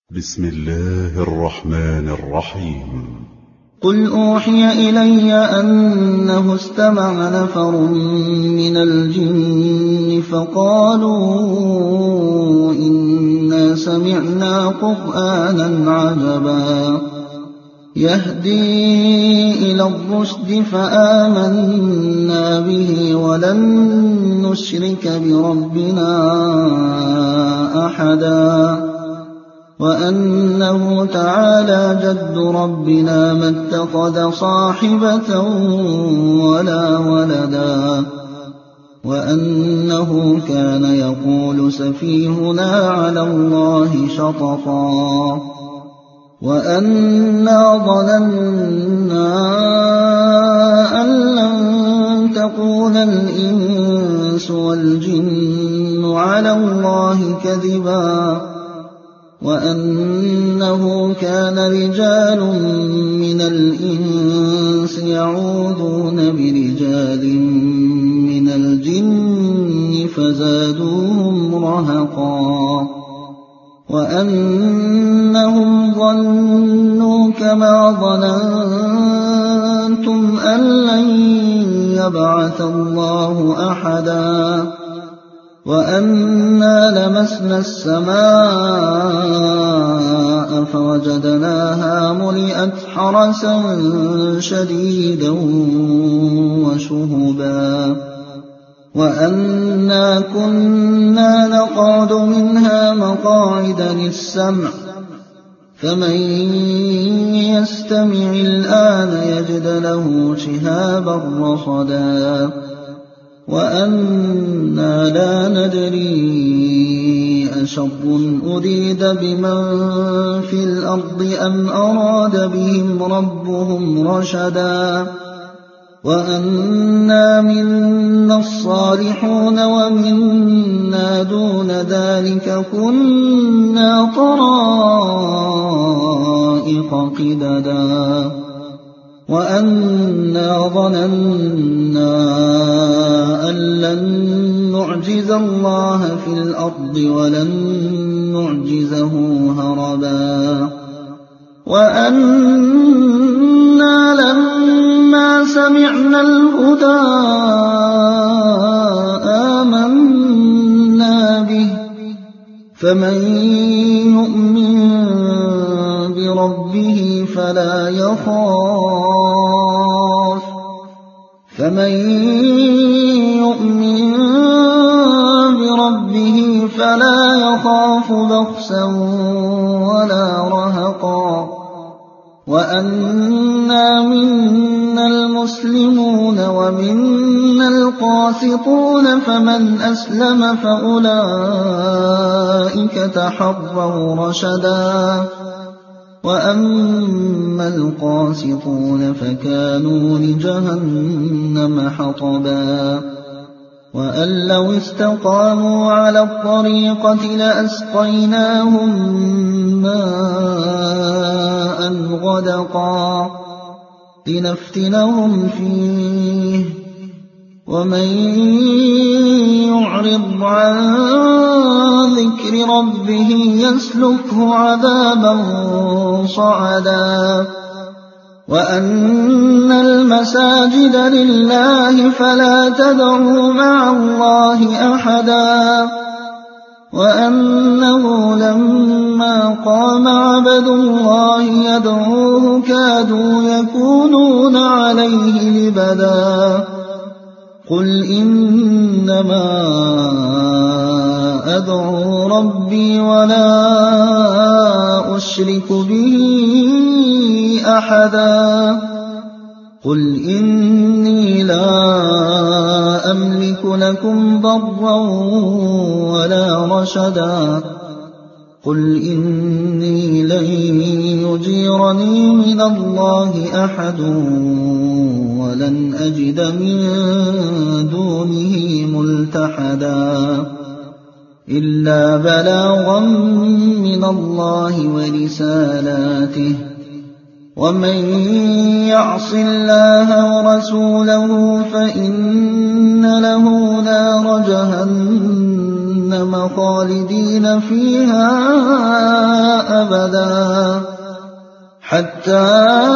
بسم الله الرحمن الرحيم. قل أوحي إلي أنه استمع نفر من الجن فقالوا إنا سمعنا قرآنا عجبا يهدي إلى الرشد فآمنا به ولن نشرك بربنا أحدا وأنه تعالى جد ربنا ما اتخذ صاحبة ولا ولدا وأنه كان يقول سفيهنا على الله شططا وأنا ظننا أن لن تقول الإنس والجن على الله كذبا وأنه كان رجال من الإنس يعوذون برجال من الجن فزادوهم رهقا وأنهم ظنوا كما ظننتم أن لن يبعث الله أحدا وأنا لمسنا السماء فوجدناها ملئت حرسا شديدا وشهبا وأنا كنا نقعد منها مقاعد للسمع فمن يستمع الآن يجد له شهابا رصدا وأنا لا ندري أشر أريد بمن في الأرض أم أراد بهم ربهم رشدا وأنا منا الصالحون ومنا دون ذلك كنا طرائق قددا وأنا ظننا أن لن نعجز الله في الأرض ولن نعجزه هربا وأنا لما سمعنا الهدى آمنا به فمن يؤمن بربه فلا يخاف بخسا ولا رهقا وأنا منا المسلمون ومنا القاسطون فمن أسلم فأولئك تحروا رشدا وأما القاسطون فكانوا لجهنم حطبا وأن لو استقاموا على الطريقة لأسقيناهم ماء غدقا لنفتنهم فيه ومن يعرض عن ذكر ربه يسلكه عذابا صعدا وأن المساجد لله فلا تدعوا مع الله أحدا وأنه لما قام عبد الله يدعوه كادوا يكونون عليه لبدا قل إنما أدعو ربي ولا أشرك به أحدا قل إني لا أملك لكم ضرا ولا رشدا قل إني لن يجيرني من الله أحد ولن أجد من دونه ملتحدا إلا بلاغا من الله ورسالاته ومن يعص الله ورسوله فإن له نار جهنم جهنم خالدين فيها أبدا حتى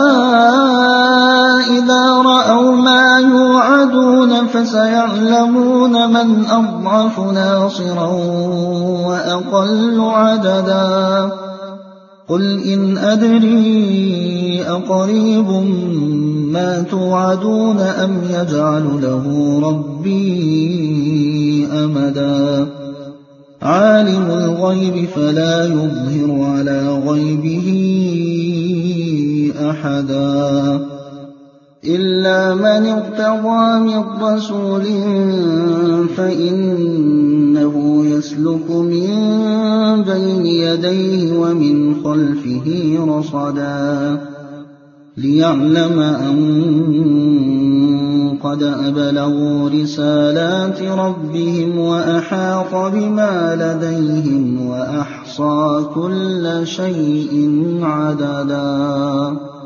إذا رأوا ما يوعدون فسيعلمون من أضعف ناصرا وأقل عددا قل إن أدري أقريب ما توعدون أم يجعل له ربي أمدا عالم الغيب فلا يظهر على غيبه أحدا إلا من ارتضى من رسول فإنه يسلك من بين يديه ومن خلفه رصدا ليعلم أن قد أبلغوا رسالات ربهم وأحاط بما لديهم وأحصى كل شيء عددا